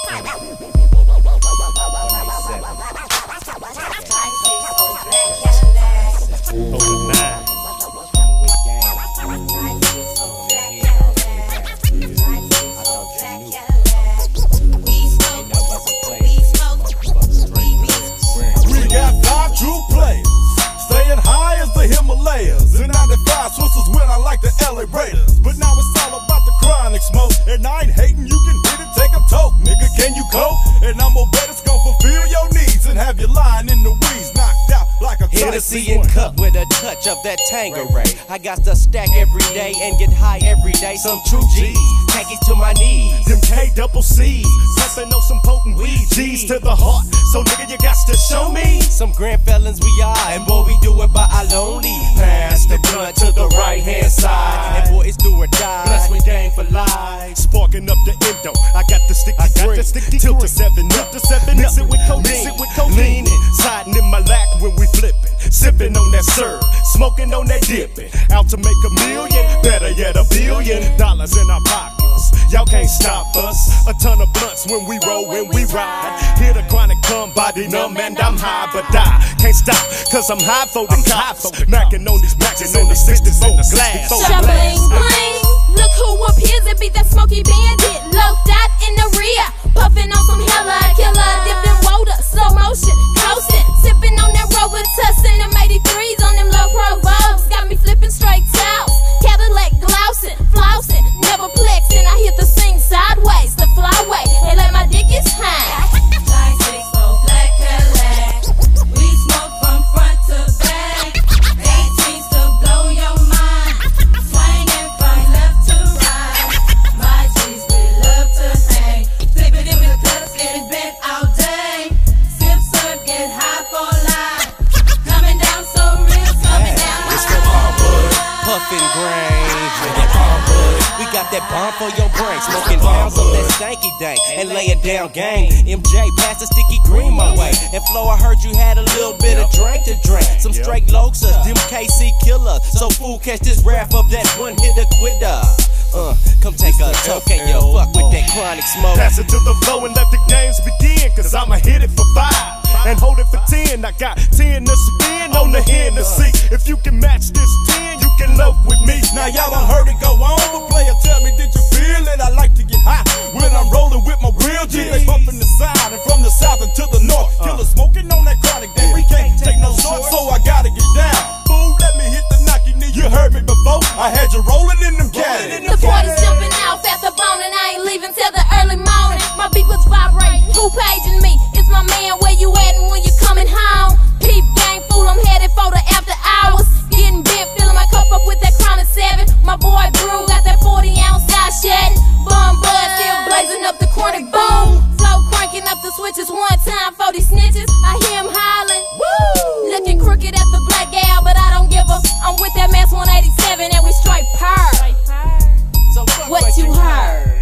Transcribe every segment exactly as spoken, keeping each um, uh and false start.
Hennessy cup with a touch of that Tanqueray. I got to stack every day and get high every day. Some true G's, khakis to my knees. Them K double C's, pumping on some potent weed. G's to the heart, so nigga you got to show me. Some grand felons we are, and boy we do it by our lonely. Pass the blunt to the right hand side, and boy it's do or die. Bless we game for life. Sparking up the endo, I got the sticky green. Tilt to seven up, to seven mix it with codeine. Mix it with codeine. Leaning, siding in my lap when we flipping. Sipping on that syrup, smoking on that dipping. Out to make a million, better yet a billion dollars in our pockets. Y'all can't stop us. A ton of blunts when we roll, when we ride. Hear the chronic come, body numb, and I'm high, but I can't stop, cause I'm high for the cops. Macking on these matches on the sixty-four glass. Bling bling, look who appears to be that smoky bandit. Loped out in the rear, puffing on some hella killer. Dipping water, slow motion, coasting. Sipping on that Robitussin, them eighty-threes on them low pro Vogues. Got me flipping straight south, Cadillac glousing, flousing, never plexing. I hit the scene sideways, the flyway, and let my dick is hang. nine six four black Cadillac, we smoke from front to back. eighteens to blow your mind, swinging from left to right. My G's we love to hang, flipping in the clubs, getting bent all day. Sip, serve, get high for life. Coming down so real, coming down. It's the Palmwood, puffin' grain, drinking Palmwood. We got that bomb for your brain, smoking pounds of that stanky dank and laying down gang. M J, pass the sticky green my way. And Flo, I heard you had a little bit of drink to drink. Some straight Loxas, them K C killers. So fool, catch this rap up that one hitter quitter. Uh, come take a toke and yo fuck with that chronic smoke. Pass it to the flow and let the games begin, cause I'ma hit it for five and hold it for ten. I got ten to spin on the Hennessy. If you can match this ten, you can loaf with me. Now y'all done heard it go on, but player tell me, did you feel it? I like to get high when I'm rolling with my real G. They bumping the side and from the south and to the north. Killer smoking on that chronic, then we can't take no short, so I gotta get down. Fool, let me hit the knocky knee. You heard me before, I had you rolling in them caddies. The party's jumping off at the bone and I ain't leaving till the early morning. My beat was vibrating, who paging me? It's my man, where you at and when you coming home? Peep gang, fool, I'm headed for the after hours. Getting bent, filling my cup up with that Chronic seven. My boy Brew got that forty ounce eye shedding. Bum bud still blazing up the chronic boom. Flow cranking up the switches one time for these snitches. I hear him hollering, woo! Looking crooked at the black gal, but I don't give a. I'm with that Mass one eighty-seven and we straight purr. What you heard?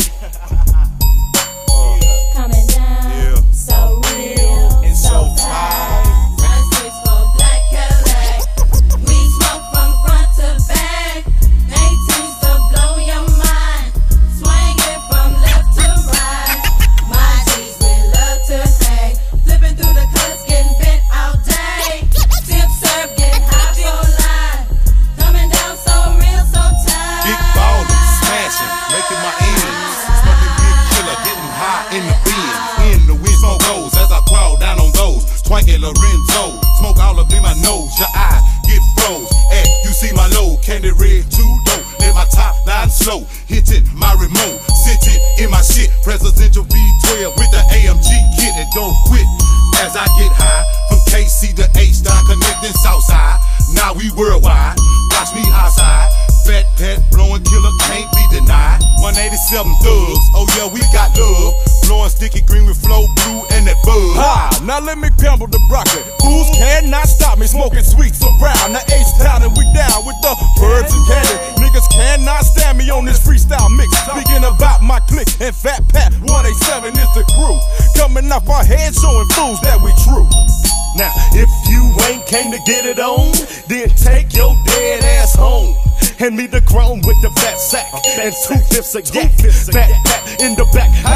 Coming down, Yeah. so real and so tight. nine six four black Cadillac, we smoke from front to back. eighteens to blow your mind, swinging from left to right. My G's we love to hang, flipping through the clubs, getting bent all day. Sip, serve, get high for life. Coming down so real, so tight. Big ballin', smashing, making my ends. Smoking big killer, getting high in the bin. In the wind, smoke goes as I crawl down on those. Twanky Lorenzo, smoke all up in my nose. Your eye get froze. Hey, you see my low, candy red, too dope. Let my top line slow, hitting my remote. Sitting in my shit, presidential V twelve with the A M G kit and don't quit. As I get high, from K C to H-Star, connecting Southside. Now we worldwide, watch me outside. Fat pet, blowing killer, can't be denied. one eighty-seven thugs, oh yeah, we got love. Blowing sticky green with Flow Blue and that bug. Ha! Now let me pimple the broccoli. Fools cannot stop me smoking sweets around. Now H-Town and we down with the birds and candy. Niggas cannot stand me on this freestyle mix. Speaking about my clique and Fat Pat, one eighty-seven is the crew. Coming off our heads showing fools that we true. Now, if you ain't came to get it on, then take your dead ass home. Hand me the chrome with the fat sack and two fifths of yak. Fat pat in the back. How you niggas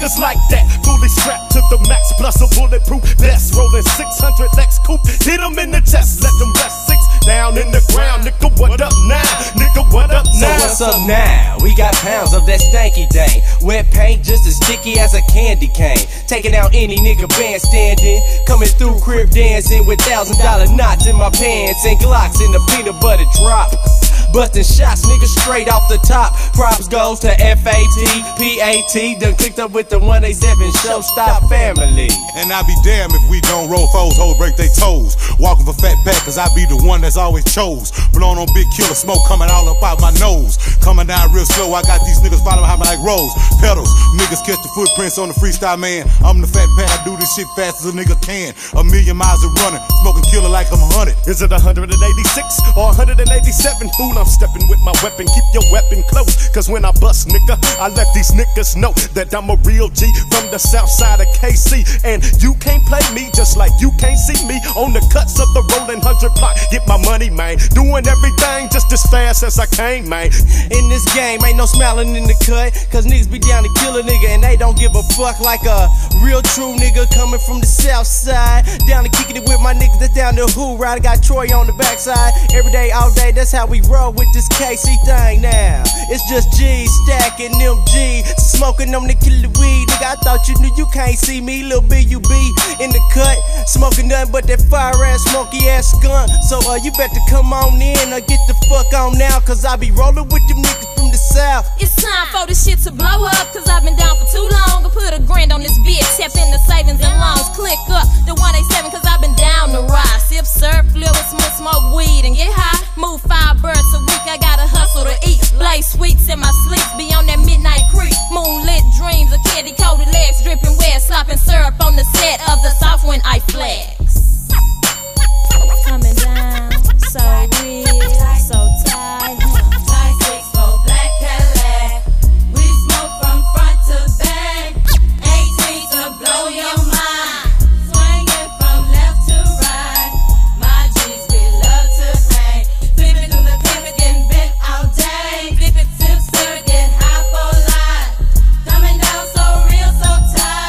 niggas like that. Fully strapped to the max, plus a bulletproof vest. Rolling six hundred Lex coupe, hit them in the chest, let them rest six down in the ground. Nigga, what up now? Nigga, what up now? So what's up now? We got pounds of that stanky dang. Wet paint just as sticky as a candy cane. Taking out any nigga bandstanding. Coming through crib dancing with thousand dollar knots in my pants and Glocks in the peanut butter drop. Bustin' shots, nigga, straight off the top. Props goes to F A T, P A T. Done clicked up with the one eighty-seven Showstop family. And I be damned if we don't roll foes, hoes break they toes. Walking for fat pack, cause I be the one that's always chose. Blowing on big killer smoke coming all up out my nose. Coming down real slow, I got these niggas following behind me like Rose. Pedals, niggas catch the footprints on the freestyle man. I'm the fat pack, I do this shit fast as a nigga can. A million miles of running, smoking killer like I'm a hundred. Is it one eighty-six or one eighty-seven? Fool, I'm stepping with my weapon, keep your weapon close. Cause when I bust, nigga, I let these niggas know that I'm a real G from the south side of K C. And you can't play me just like you can't see me on the cuts of the rolling hundred block. Get my money, man, doing everything just as fast as I can, man. In this game, ain't no smiling in the cut, cause niggas be down to kill a nigga and they don't give a fuck like a real true nigga coming from the south side. Down to kicking it with my niggas that's down the hood right. I got Troy on the backside. Every day, all day, that's how we roll with this K C thing now. It's just G stacking them G, smoking them the killer weed. Nigga, I thought you knew you can't see me, little B U B in the cut, smoking nothing but that fire ass, smoky ass skunk. So uh, you better come on in or get the fuck on now, cause I be rolling with them niggas from the south. It's time for this shit to blow up, cause I've been down for too long. I put a grand on this bitch, tap in the savings and loans. Click up the one eighty-seven, cause I've been down to ride. Sip, serve, flip, smoke, smoke weed and get high. Move five birds a week, I gotta hustle to eat. Lay sweets in my sleep, be on that midnight creek. Moonlit dreams of candy coated legs, dripping wet, slopping syrup on the set of the South when I flex. Coming down, so real, so tight. Nine six four black Cadillac. We smoke from front to back. Eighteen to blow your mind. Swinging from left to right. My G's we love to hang. Flip it through the pivot, getting bent all day. Flip it, tip, stir, get high for life. Coming down so real, so tight.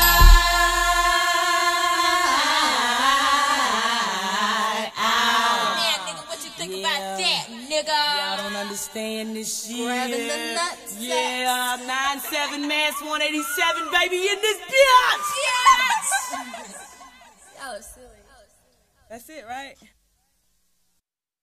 Man, nigga, what you think about that, nigga? Y'all don't understand this shit. Grabbing the nuts. Yeah, nine seven mass one eighty-seven, baby, in this bitch. Yes! Y'all are silly. That's it, right?